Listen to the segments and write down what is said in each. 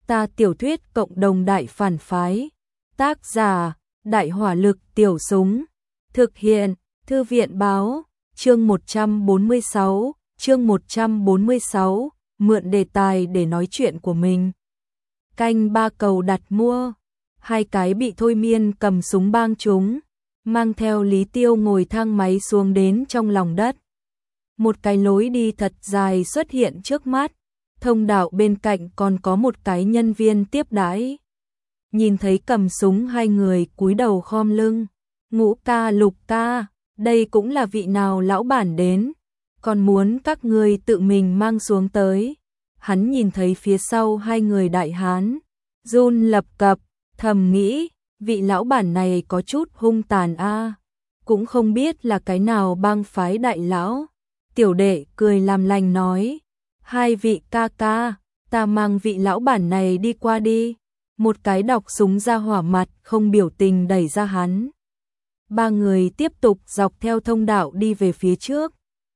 Ta tiểu thuyết cộng đồng đại phản phái. Tác giả, Đại hỏa lực tiểu súng. Thực hiện, Thư viện báo, chương 146, mượn đề tài để nói chuyện của mình. Canh ba cầu đặt mua. Hai cái bị thôi miên cầm súng bang chúng, mang theo Lý Tiêu ngồi thang máy xuống đến trong lòng đất. Một cái lối đi thật dài xuất hiện trước mắt, thông đạo bên cạnh còn có một cái nhân viên tiếp đãi. Nhìn thấy cầm súng hai người cúi đầu khom lưng. Ngũ ca, Lục ca, đây cũng là vị nào lão bản đến, còn muốn các ngươi tự mình mang xuống tới. Hắn nhìn thấy phía sau hai người đại hán, run lập cập, thầm nghĩ, vị lão bản này có chút hung tàn a, cũng không biết là cái nào bang phái đại lão. Tiểu đệ cười làm lành nói, hai vị ca ca, ta mang vị lão bản này đi qua đi. Một cái đọc súng ra hỏa mặt không biểu tình đẩy ra hắn. Ba người tiếp tục dọc theo thông đạo đi về phía trước.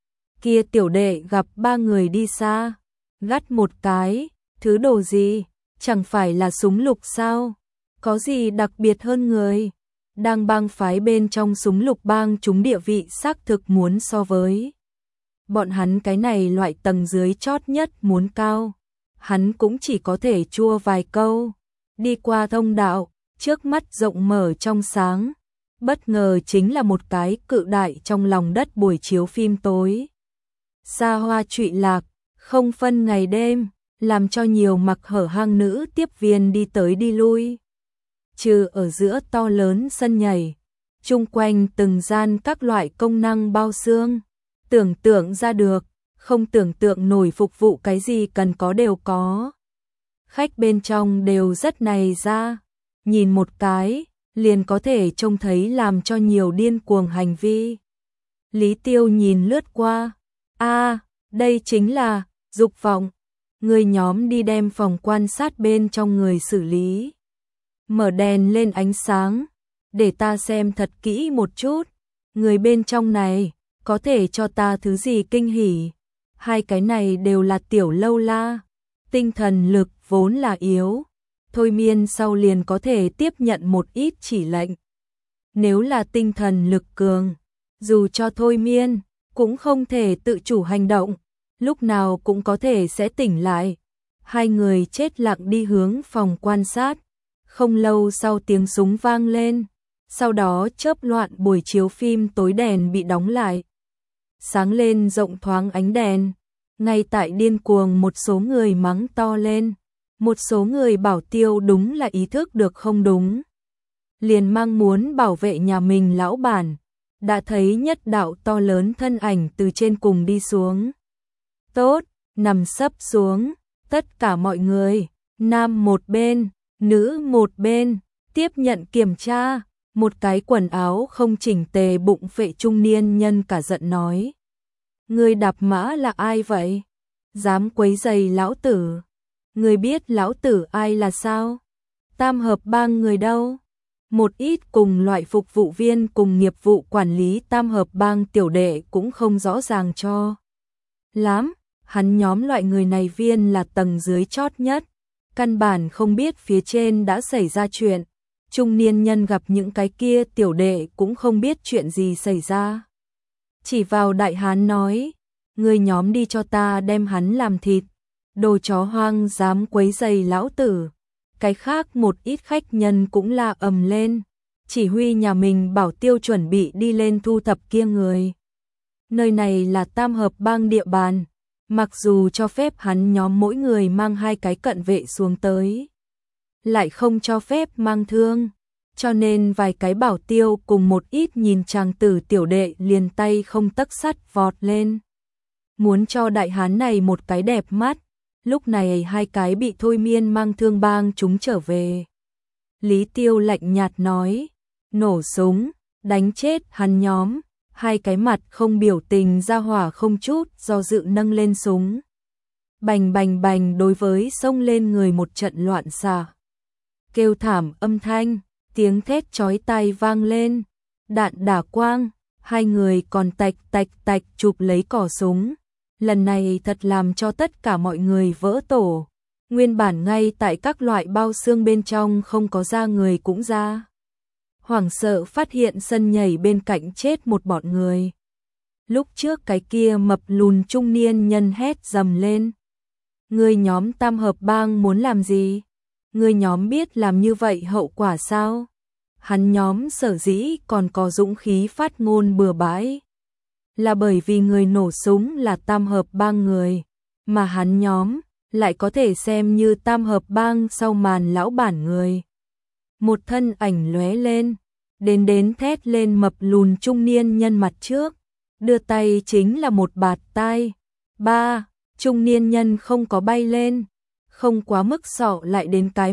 Kia tiểu đệ gặp ba người đi xa, gắt một cái, thứ đồ gì, chẳng phải là súng lục sao, có gì đặc biệt hơn người. Đang bang phái bên trong súng lục bang chúng địa vị xác thực muốn so với bọn hắn cái này loại tầng dưới chót nhất muốn cao, hắn cũng chỉ có thể chua vài câu. Đi qua thông đạo, trước mắt rộng mở trong sáng, bất ngờ chính là một cái cự đại trong lòng đất buổi chiếu phim tối. Xa hoa trụy lạc, không phân ngày đêm, làm cho nhiều mặc hở hang nữ tiếp viên đi tới đi lui. Trừ ở giữa to lớn sân nhảy, chung quanh từng gian các loại công năng bao xương, tưởng tượng ra được, không tưởng tượng nổi phục vụ cái gì cần có đều có. Khách bên trong đều rất này ra, nhìn một cái, liền có thể trông thấy làm cho nhiều điên cuồng hành vi. Lý Tiêu nhìn lướt qua, đây chính là dục vọng. Người nhóm đi đem phòng quan sát bên trong người xử lý. Mở đèn lên ánh sáng, để ta xem thật kỹ một chút, người bên trong này, có thể cho ta thứ gì kinh hỉ. Hai cái này đều là tiểu lâu la, tinh thần lực vốn là yếu, thôi miên sau liền có thể tiếp nhận một ít chỉ lệnh. Nếu là tinh thần lực cường, dù cho thôi miên, cũng không thể tự chủ hành động, lúc nào cũng có thể sẽ tỉnh lại. Hai người chết lặng đi hướng phòng quan sát, không lâu sau tiếng súng vang lên, sau đó chớp loạn buổi chiếu phim tối đèn bị đóng lại. Sáng lên rộng thoáng ánh đèn, ngay tại điên cuồng một số người mắng to lên, một số người bảo Tiêu đúng là ý thức được không đúng. Liền mang muốn bảo vệ nhà mình lão bản, đã thấy nhất đạo to lớn thân ảnh từ trên cùng đi xuống. Tốt, nằm sấp xuống, tất cả mọi người, nam một bên, nữ một bên, tiếp nhận kiểm tra. Một cái quần áo không chỉnh tề bụng phệ trung niên nhân cả giận nói. Người đạp mã là ai vậy? Dám quấy rầy lão tử? Người biết lão tử ai là sao? Tam hợp bang người đâu? Một ít cùng loại phục vụ viên cùng nghiệp vụ quản lý tam hợp bang tiểu đệ cũng không rõ ràng cho lắm. Hắn nhóm loại người này viên là tầng dưới chót nhất, căn bản không biết phía trên đã xảy ra chuyện. Trung niên nhân gặp những cái kia tiểu đệ cũng không biết chuyện gì xảy ra. Chỉ vào đại hán nói, người nhóm đi cho ta đem hắn làm thịt, đồ chó hoang dám quấy rầy lão tử. Cái khác một ít khách nhân cũng la ầm lên, chỉ huy nhà mình bảo Tiêu chuẩn bị đi lên thu thập kia người. Nơi này là tam hợp bang địa bàn, mặc dù cho phép hắn nhóm mỗi người mang hai cái cận vệ xuống tới, lại không cho phép mang thương, cho nên vài cái bảo tiêu cùng một ít nhìn chàng tử tiểu đệ liền tay không tấc sắt vọt lên. Muốn cho đại hán này một cái đẹp mắt, lúc này hai cái bị thôi miên mang thương bang chúng trở về. Lý Tiêu lạnh nhạt nói, nổ súng, đánh chết hắn nhóm, hai cái mặt không biểu tình ra hỏa không chút do dự nâng lên súng. Bành bành bành đối với xông lên người một trận loạn xạ. Kêu thảm âm thanh, tiếng thét chói tai vang lên, đạn đả quang, hai người còn tạch tạch tạch chụp lấy cò súng. Lần này thật làm cho tất cả mọi người vỡ tổ. Nguyên bản ngay tại các loại bao xương bên trong không có da người cũng ra. Hoảng sợ phát hiện sân nhảy bên cạnh chết một bọn người. Lúc trước cái kia mập lùn trung niên nhân hét dầm lên. Người nhóm Tam Hợp Bang muốn làm gì? Người nhóm biết làm như vậy hậu quả sao? Hắn nhóm sở dĩ còn có dũng khí phát ngôn bừa bãi. Là bởi vì người nổ súng là Tam Hợp Bang người. Mà hắn nhóm lại có thể xem như Tam Hợp Bang sau màn lão bản người. Một thân ảnh lóe lên. Đến thét lên mập lùn trung niên nhân mặt trước. Đưa tay chính là một bạt tai. Ba, trung niên nhân không có bay lên. Không quá mức sọ lại đến cái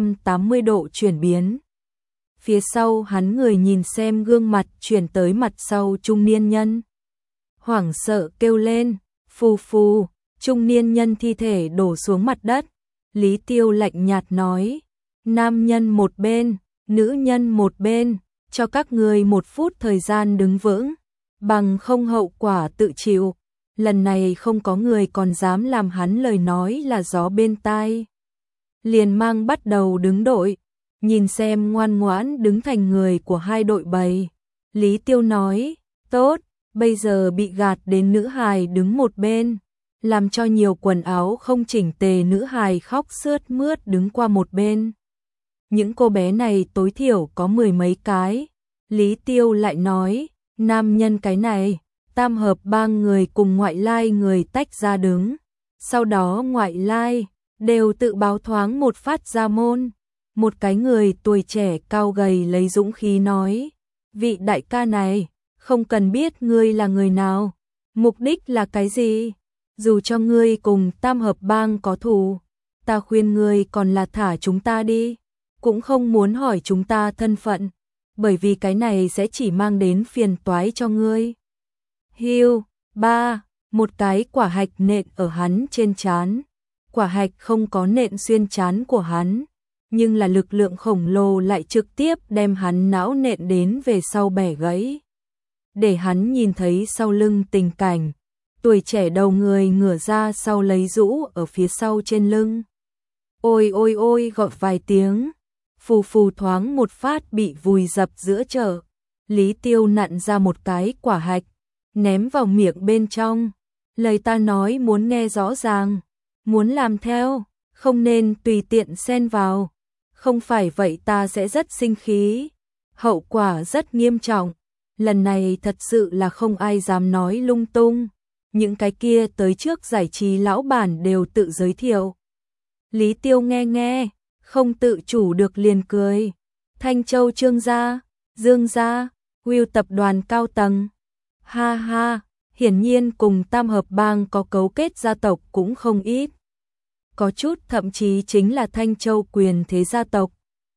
180 độ chuyển biến. Phía sau hắn người nhìn xem gương mặt chuyển tới mặt sau trung niên nhân. Hoảng sợ kêu lên, phù phù, trung niên nhân thi thể đổ xuống mặt đất. Lý Tiêu lạnh nhạt nói, nam nhân một bên, nữ nhân một bên, cho các người 1 phút thời gian đứng vững, bằng không hậu quả tự chịu. Lần này không có người còn dám làm hắn lời nói là gió bên tai. Liền mang bắt đầu đứng đội, nhìn xem ngoan ngoãn đứng thành người của hai đội bầy. Lý Tiêu nói, tốt, bây giờ bị gạt đến nữ hài đứng một bên, làm cho nhiều quần áo không chỉnh tề nữ hài khóc sướt mướt đứng qua một bên. Những cô bé này tối thiểu có 10 mấy cái. Lý Tiêu lại nói, nam nhân cái này, Tam Hợp Bang người cùng ngoại lai người tách ra đứng. Sau đó ngoại lai, đều tự báo thoáng một phát ra môn. Một cái người tuổi trẻ cao gầy lấy dũng khí nói, vị đại ca này, không cần biết ngươi là người nào, mục đích là cái gì, dù cho ngươi cùng Tam Hợp Bang có thù, ta khuyên ngươi còn là thả chúng ta đi, cũng không muốn hỏi chúng ta thân phận, bởi vì cái này sẽ chỉ mang đến phiền toái cho ngươi. Hiu, ba, một cái quả hạch nện ở hắn trên trán. Quả hạch không có nện xuyên trán của hắn, nhưng là lực lượng khổng lồ lại trực tiếp đem hắn não nện đến về sau bẻ gãy. Để hắn nhìn thấy sau lưng tình cảnh, tuổi trẻ đầu người ngửa ra sau lấy rũ ở phía sau trên lưng. Ôi ôi ôi gọi vài tiếng, phù phù thoáng một phát bị vùi dập giữa chợ. Lý Tiêu nặn ra một cái quả hạch, ném vào miệng bên trong. Lời ta nói muốn nghe rõ ràng, muốn làm theo, không nên tùy tiện xen vào. Không phải vậy ta sẽ rất sinh khí. Hậu quả rất nghiêm trọng. Lần này thật sự là không ai dám nói lung tung. Những cái kia tới trước giải trí lão bản đều tự giới thiệu. Lý Tiêu nghe, không tự chủ được liền cười. Thanh Châu Trương gia, Dương gia, Will tập đoàn cao tầng. Ha ha, hiển nhiên cùng Tam Hợp Bang có cấu kết gia tộc cũng không ít. Có chút thậm chí chính là Thanh Châu quyền thế gia tộc.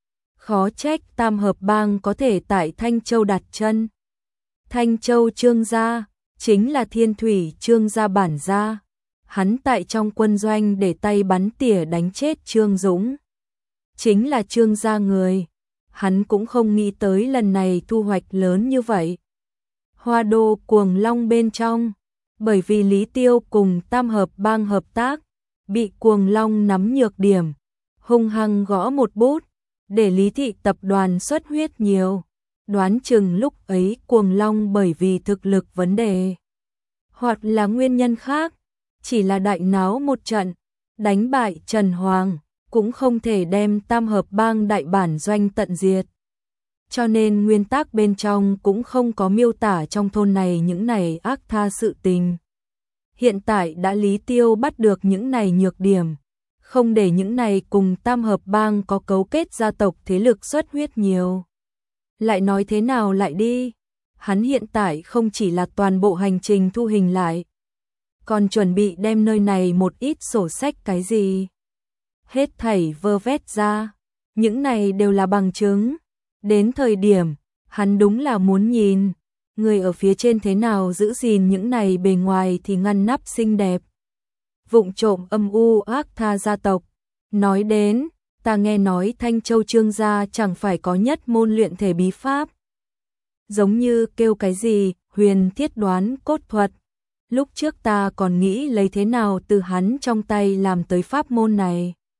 Khó trách Tam Hợp Bang có thể tại Thanh Châu đặt chân. Thanh Châu Trương gia, chính là Thiên Thủy Trương gia bản gia. Hắn tại trong quân doanh để tay bắn tỉa đánh chết Trương Dũng. Chính là Trương gia người. Hắn cũng không nghĩ tới lần này thu hoạch lớn như vậy. Hoa đô Cuồng Long bên trong, bởi vì Lý Tiêu cùng Tam Hợp Bang hợp tác, bị Cuồng Long nắm nhược điểm, hung hăng gõ một bút, để Lý thị tập đoàn xuất huyết nhiều. Đoán chừng lúc ấy Cuồng Long bởi vì thực lực vấn đề, hoặc là nguyên nhân khác, chỉ là đại náo một trận, đánh bại Trần Hoàng, cũng không thể đem Tam Hợp Bang đại bản doanh tận diệt. Cho nên nguyên tắc bên trong cũng không có miêu tả trong thôn này những này ác tha sự tình. Hiện tại đã Lý Tiêu bắt được những này nhược điểm, không để những này cùng Tam Hợp Bang có cấu kết gia tộc thế lực xuất huyết nhiều. Lại nói thế nào lại đi, hắn hiện tại không chỉ là toàn bộ hành trình thu hình lại, còn chuẩn bị đem nơi này một ít sổ sách cái gì. Hết thảy vơ vét ra, những này đều là bằng chứng. Đến thời điểm, hắn đúng là muốn nhìn, người ở phía trên thế nào giữ gìn những này bề ngoài thì ngăn nắp xinh đẹp. Vụng trộm âm u ác tha gia tộc. Nói đến, ta nghe nói Thanh Châu Trương gia chẳng phải có nhất môn luyện thể bí pháp. Giống như kêu cái gì, huyền thiết đoán cốt thuật. Lúc trước ta còn nghĩ lấy thế nào từ hắn trong tay làm tới pháp môn này.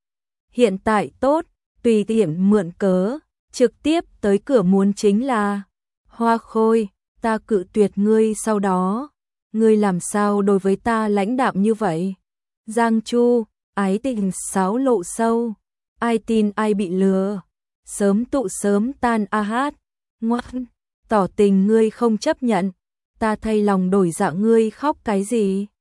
Hiện tại tốt, tùy tiện mượn cớ, trực tiếp tới cửa muốn chính là. Hoa Khôi, ta cự tuyệt ngươi sau đó. Ngươi làm sao đối với ta lãnh đạm như vậy? Giang Chu, ái tình xáo lộ sâu. Ai tin ai bị lừa. Sớm tụ sớm tan a hát. Ngoan, tỏ tình ngươi không chấp nhận. Ta thay lòng đổi dạ ngươi khóc cái gì?